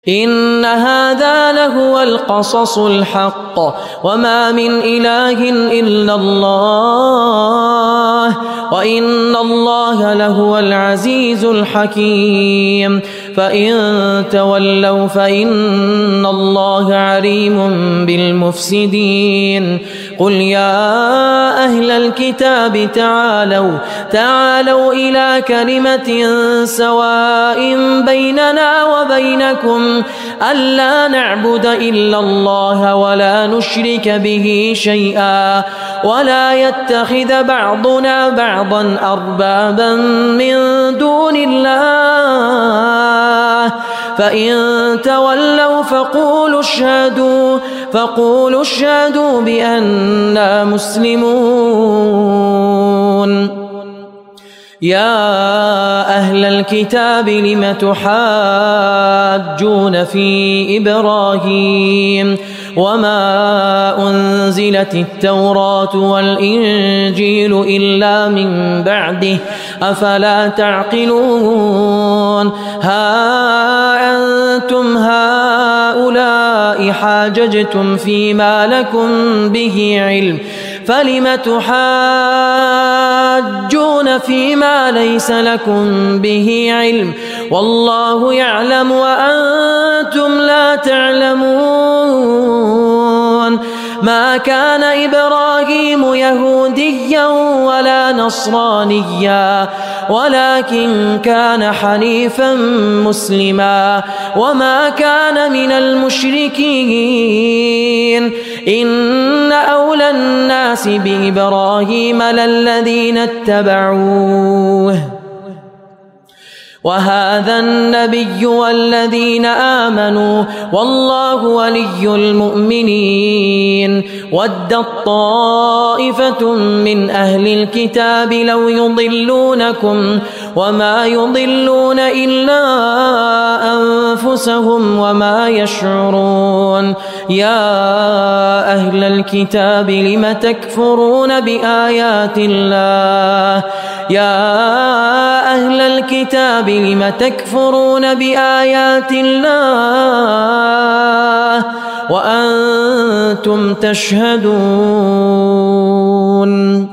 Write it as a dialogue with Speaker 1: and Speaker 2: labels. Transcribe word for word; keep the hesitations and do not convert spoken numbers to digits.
Speaker 1: إن هذا لهو القصص الحق وما من إله إلا الله وإن الله لهو العزيز الحكيم فإن تولوا فإن الله عليم بالمفسدين قل يا أهل الكتاب تعالوا تعالوا إلى كلمة سواء بيننا وبينكم ألا نعبد إلا الله ولا نشرك به شيئا ولا يتخذ بعضنا بعضا أربابا من دون الله فإن تولوا فقولوا اشهدوا فقولوا اشهدوا بأننا مسلمون يا أهل الكتاب لم تحاجون في إبراهيم وما أنزلت التوراة والإنجيل إلا من بعده أفلا تعقلون ها أنتم هؤلاء حاججتم فيما لكم به علم فلم تحاجون فيما ليس لكم به علم والله يعلم وأنتم لا تعلمون ما كان إبراهيم يهوديا ولا نصرانيا ولكن كان حنيفا مسلما وما كان من المشركين إن أولى الناس بإبراهيم للذين اتبعوه وهذا النبي والذين آمنوا والله ولي المؤمنين ودت طائفة من أهل الكتاب لو يضلونكم وما يضلون إلا أنفسهم وما يشعرون يا أهل الكتاب لم تكفرون بآيات الله يا أهل الكتاب لم تكفرون بآيات الله وأنتم تشهدون